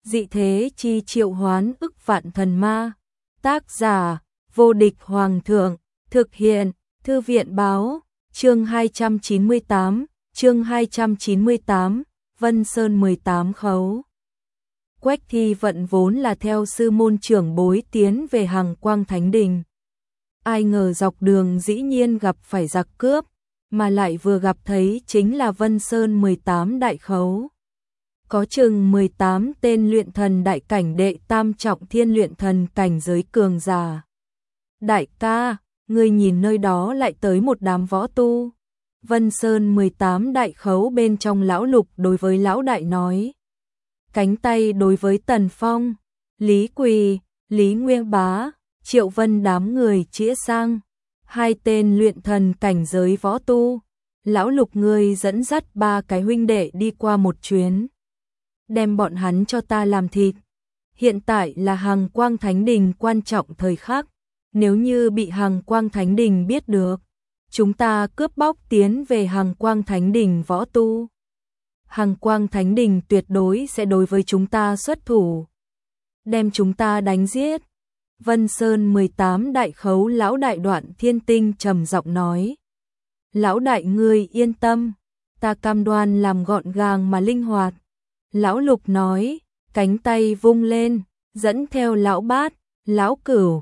dị thế chi triệu hoán ức vạn thần ma. Tác giả, vô địch hoàng thượng, thực hiện, thư viện báo, chương 298, Vân Sơn 18 khấu. Quách Thi Vận vốn là theo sư môn trưởng bối tiến về Hằng Quang Thánh Đình. Ai ngờ dọc đường dĩ nhiên gặp phải giặc cướp, mà lại vừa gặp thấy chính là Vân Sơn 18 đại khấu. Có chừng 18 tên luyện thần đại cảnh đệ tam trọng thiên luyện thần cảnh giới cường giả. Đại ca, ngươi nhìn nơi đó lại tới một đám võ tu. Vân Sơn 18 đại khấu bên trong lão Lục đối với lão đại nói. Cánh tay đối với Tần Phong, Lý Quỳ, Lý Nguyên Bá, Triệu Vân đám người chĩa sang. Hai tên luyện thần cảnh giới võ tu. Lão Lục ngươi dẫn dắt ba cái huynh đệ đi qua một chuyến. Đem bọn hắn cho ta làm thịt. Hiện tại là Hằng Quang Thánh Đình quan trọng thời khắc. Nếu như bị Hằng Quang Thánh Đình biết được, chúng ta cướp bóc tiến về Hằng Quang Thánh Đình võ tu. Hằng Quang Thánh Đình tuyệt đối sẽ đối với chúng ta xuất thủ, đem chúng ta đánh giết. Vân Sơn 18 đại khấu lão đại Đoạn Thiên Tinh trầm giọng nói. Lão đại ngươi yên tâm, ta cam đoan làm gọn gàng mà linh hoạt. Lão Lục nói, cánh tay vung lên, dẫn theo lão Bát, lão Cửu,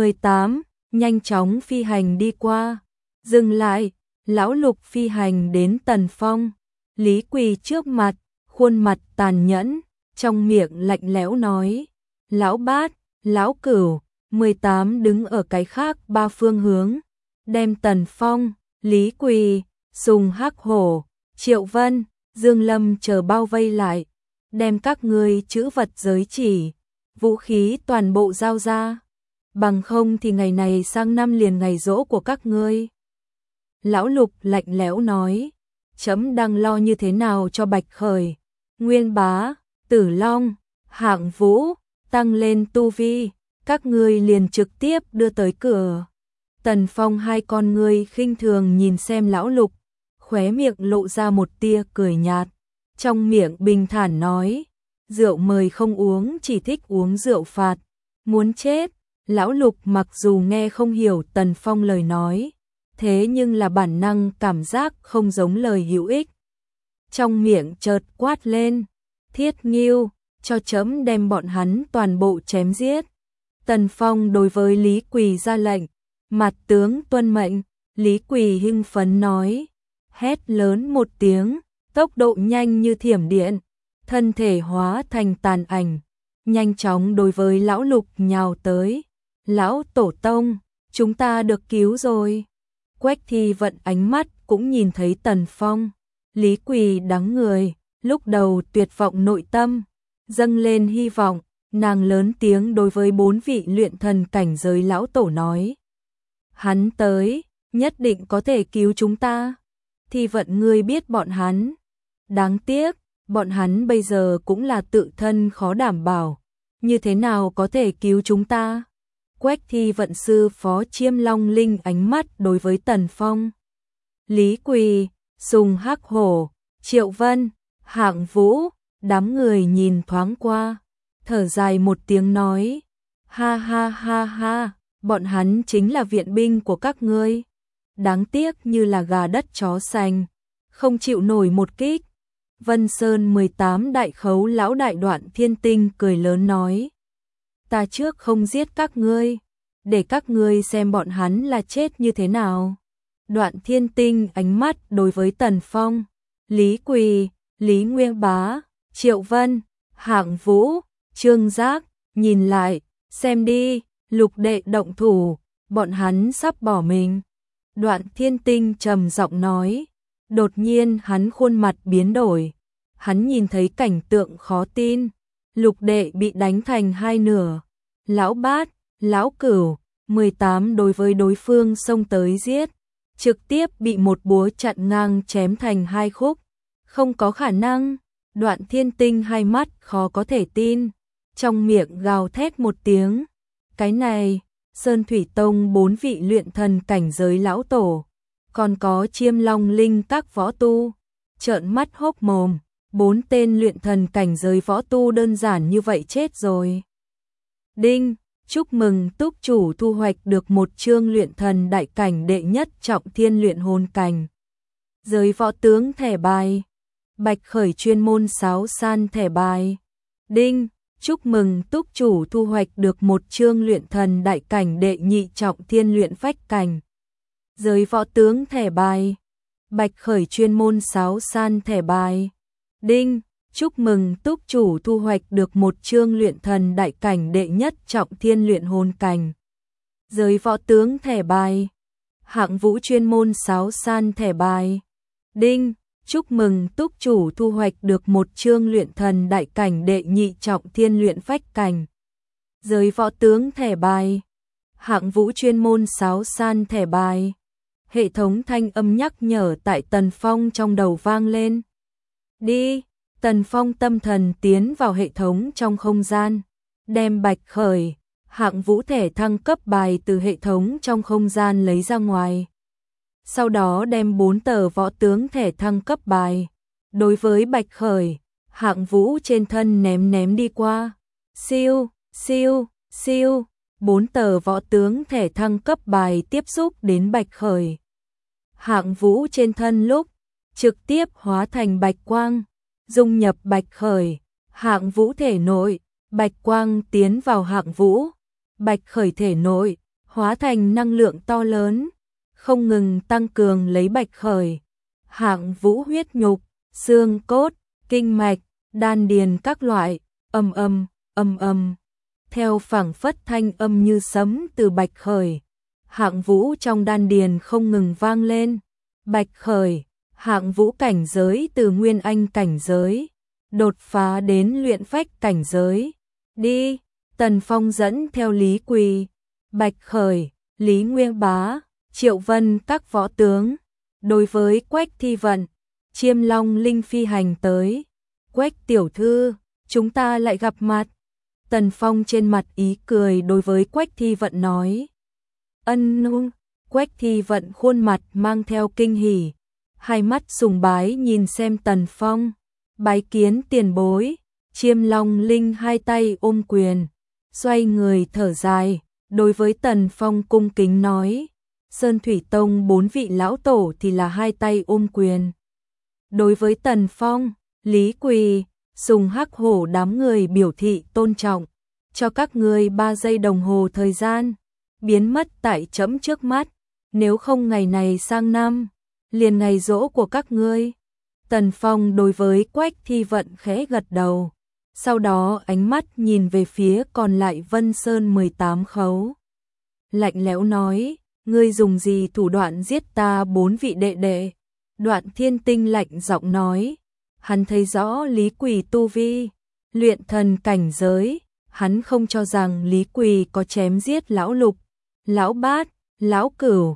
18, nhanh chóng phi hành đi qua. Dừng lại, lão Lục phi hành đến Tần Phong, Lý Quỳ trước mặt, khuôn mặt tàn nhẫn, trong miệng lạnh lẽo nói. Lão Bát, lão Cửu, 18 đứng ở cái khác ba phương hướng, đem Tần Phong, Lý Quỳ, Sùng Hắc Hổ, Triệu Vân, Dương Lâm chờ bao vây lại, đem các ngươi trữ vật giới chỉ, vũ khí toàn bộ giao ra, bằng không thì ngày này sang năm liền ngày giỗ của các ngươi. Lão Lục lạnh lẽo nói, chấm đang lo như thế nào cho Bạch Khởi, Nguyên Bá, Tử Long, Hạng Vũ, tăng lên tu vi, các ngươi liền trực tiếp đưa tới cửa. Tần Phong hai con ngươi khinh thường nhìn xem lão Lục, khóe miệng lộ ra một tia cười nhạt, trong miệng bình thản nói, rượu mời không uống, chỉ thích uống rượu phạt, muốn chết. Lão Lục mặc dù nghe không hiểu Tần Phong lời nói, thế nhưng là bản năng cảm giác không giống lời hữu ích. Trong miệng chợt quát lên, Thiết Ngưu, cho chấm đem bọn hắn toàn bộ chém giết. Tần Phong đối với Lý Quỳ ra lệnh, mặt tướng tuân mệnh. Lý Quỳ hưng phấn nói, hét lớn một tiếng, tốc độ nhanh như thiểm điện, thân thể hóa thành tàn ảnh, nhanh chóng đối với lão Lục nhào tới. Lão tổ tông, chúng ta được cứu rồi. Quách Thi Vận ánh mắt cũng nhìn thấy Tần Phong, Lý Quỳ đắng người, lúc đầu tuyệt vọng nội tâm, dâng lên hy vọng, nàng lớn tiếng đối với 4 vị luyện thần cảnh giới lão tổ nói. Hắn tới, nhất định có thể cứu chúng ta. Thi Vận ngươi biết bọn hắn. Đáng tiếc, bọn hắn bây giờ cũng là tự thân khó đảm bảo. Như thế nào có thể cứu chúng ta? Quách Thi Vận sư phó Chiêm Long Linh ánh mắt đối với Tần Phong, Lý Quỳ, Sùng Hắc Hổ, Triệu Vân, Hạng Vũ, đám người nhìn thoáng qua, thở dài một tiếng nói, ha ha ha ha, bọn hắn chính là viện binh của các ngươi, đáng tiếc như là gà đất chó sành, không chịu nổi một kích. Vân Sơn 18 đại khấu lão đại Đoạn Thiên Tinh cười lớn nói, ta trước không giết các ngươi, để các ngươi xem bọn hắn là chết như thế nào. Đoạn Thiên Tinh ánh mắt đối với Tần Phong, Lý Quỳ, Lý Nguyên Bá, Triệu Vân, Hạng Vũ, Trương Giác, nhìn lại, xem đi, Lục đệ động thủ, bọn hắn sắp bỏ mình. Đoạn Thiên Tinh trầm giọng nói, đột nhiên hắn khuôn mặt biến đổi, hắn nhìn thấy cảnh tượng khó tin, Lục đệ bị đánh thành hai nửa. Lão Bát, lão Cửu, 18 đối với đối phương xông tới giết, trực tiếp bị một búa chặn ngang chém thành hai khúc. Không có khả năng. Đoạn Thiên Tinh hai mắt khó có thể tin, trong miệng gào thét một tiếng. Cái này, Sơn Thủy Tông 4 vị luyện thần cảnh giới lão tổ, còn có Chiêm Long Linh các võ tu, trợn mắt hốc mồm, 4 tên luyện thần cảnh giới võ tu đơn giản như vậy chết rồi. Đinh, chúc mừng túc chủ thu hoạch được một chương luyện thần đại cảnh đệ nhất trọng thiên luyện hồn cảnh. Giới võ tướng thẻ bài. Bạch khởi chuyên môn sáo san thẻ bài. Đinh, chúc mừng túc chủ thu hoạch được một chương luyện thần đại cảnh đệ nhị trọng thiên luyện phách cảnh. Giới võ tướng thẻ bài. Bạch khởi chuyên môn sáo san thẻ bài. Đinh, chúc mừng túc chủ thu hoạch được một chương luyện thần đại cảnh đệ nhất trọng thiên luyện hồn cảnh. Giới võ tướng thẻ bài. Hạng vũ chuyên môn sáo san thẻ bài. Đinh, chúc mừng túc chủ thu hoạch được một chương luyện thần đại cảnh đệ nhị trọng thiên luyện phách cảnh. Giới võ tướng thẻ bài. Hạng vũ chuyên môn sáo san thẻ bài. Hệ thống thanh âm nhắc nhở tại Tần Phong trong đầu vang lên. Đi, Tần Phong tâm thần tiến vào hệ thống trong không gian, đem Bạch khởi, hạng vũ thẻ thăng cấp bài từ hệ thống trong không gian lấy ra ngoài. Sau đó đem 4 tờ võ tướng thẻ thăng cấp bài, đối với Bạch khởi, hạng vũ trên thân ném đi qua. Siêu, siêu, siêu, 4 tờ võ tướng thẻ thăng cấp bài tiếp xúc đến Bạch khởi. Hạng vũ trên thân lúc, trực tiếp hóa thành bạch quang, dung nhập Bạch khởi, hạng vũ thể nội, bạch quang tiến vào hạng vũ, Bạch khởi thể nội, hóa thành năng lượng to lớn, không ngừng tăng cường lấy Bạch khởi, hạng vũ huyết nhục, xương cốt, kinh mạch, đan điền các loại, ầm ầm, ầm ầm, theo phảng phất thanh âm như sấm từ Bạch khởi, hạng vũ trong đan điền không ngừng vang lên. Bạch khởi, hạng vũ cảnh giới từ nguyên anh cảnh giới, đột phá đến luyện phách cảnh giới. Đi, Tần Phong dẫn theo Lý Quỳ, Bạch khởi, Lý Nguyên Bá, Triệu Vân các võ tướng. Đối với Quách Thi Vận, Chiêm Long Linh phi hành tới. Quách tiểu thư, chúng ta lại gặp mặt. Tần Phong trên mặt ý cười đối với Quách Thi Vận nói. Ân nung, Quách Thi Vận khuôn mặt mang theo kinh hỉ, hai mắt sùng bái nhìn xem Tần Phong, bái kiến tiền bối. Chiêm Long Linh hai tay ôm quyền, xoay người thở dài, đối với Tần Phong cung kính nói, Sơn Thủy Tông 4 vị lão tổ thì là hai tay ôm quyền. Đối với Tần Phong, Lý Quỳ, Sùng Hắc Hổ đám người biểu thị tôn trọng, cho các ngươi 3 giây đồng hồ thời gian, biến mất tại trẫm trước mắt, nếu không ngày này sang năm, liền ngày giỗ của các ngươi. Tần Phong đối với Quách Thi Vận khẽ gật đầu, sau đó ánh mắt nhìn về phía còn lại Vân Sơn 18 khấu. Lạnh lẽo nói, ngươi dùng gì thủ đoạn giết ta 4 vị đệ đệ? Đoạn Thiên Tinh lạnh giọng nói, hắn thấy rõ Lý Quỳ tu vi, luyện thần cảnh giới, hắn không cho rằng Lý Quỳ có chém giết lão Lục, lão Bát, lão Cửu,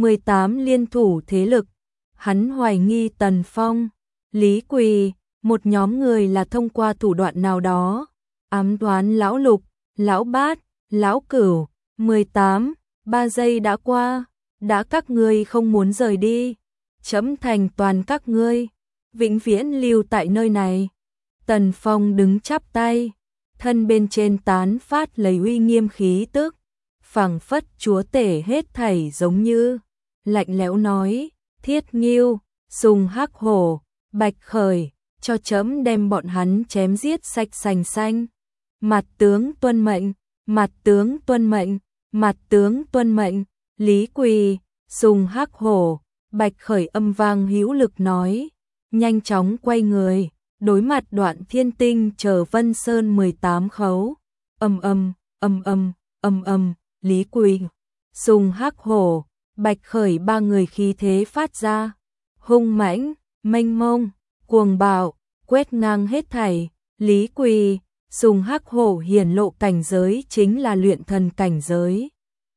18 liên thủ thế lực. Hắn hoài nghi Tần Phong, Lý Quỳ, một nhóm người là thông qua thủ đoạn nào đó, ám toán lão Lục, lão Bát, lão Cửu, 18, 3 giây đã qua, đã các ngươi không muốn rời đi, trẫm thành toàn các ngươi, vĩnh viễn lưu tại nơi này. Tần Phong đứng chắp tay, thân bên trên tán phát lấy uy nghiêm khí tức, phảng phất chúa tể hết thảy giống như, lạnh lẽo nói, Thiết Nghiêu, Sùng Hắc Hổ, Bạch khởi, cho trẫm đem bọn hắn chém giết sạch sành xanh. Mặt tướng tuân mệnh, mặt tướng tuân mệnh, mặt tướng tuân mệnh. Lý Quỳ, Sùng Hắc Hổ, Bạch khởi âm vang hữu lực nói, nhanh chóng quay người, đối mặt Đoạn Thiên Tinh chờ Vân Sơn 18 khấu. Âm âm, âm âm, âm âm, Lý Quỳ, Sùng Hắc Hổ, Bạch khởi 3 người khí thế phát ra, hung mãnh, mênh mông, cuồng bạo, quét ngang hết thảy. Lý Quỳ, Sùng Hắc Hổ hiển lộ cảnh giới chính là luyện thần cảnh giới.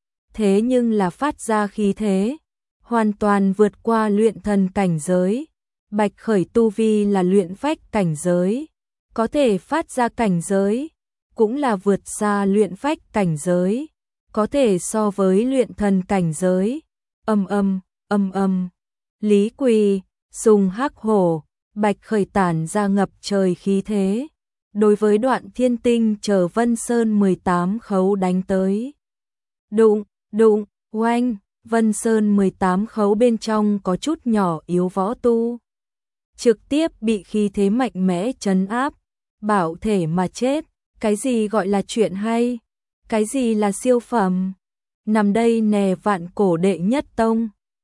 Thế nhưng là phát ra khí thế, hoàn toàn vượt qua luyện thần cảnh giới. Bạch khởi tu vi là luyện phách cảnh giới, có thể phát ra cảnh giới, cũng là vượt xa luyện phách cảnh giới, có thể so với luyện thần cảnh giới. Âm âm, âm âm, Lý Quỳ, Sùng Hắc Hổ, bạch khởi tản ra ngập trời khí thế. Đối với Đoạn Thiên Tinh chờ Vân Sơn 18 khấu đánh tới. Đụng, đụng, oanh, Vân Sơn 18 khấu bên trong có chút nhỏ yếu võ tu. Trực tiếp bị khí thế mạnh mẽ trấn áp, bảo thể mà chết. Cái gì gọi là chuyện hay? Cái gì là siêu phẩm? Nằm đây nè vạn cổ đệ nhất tông.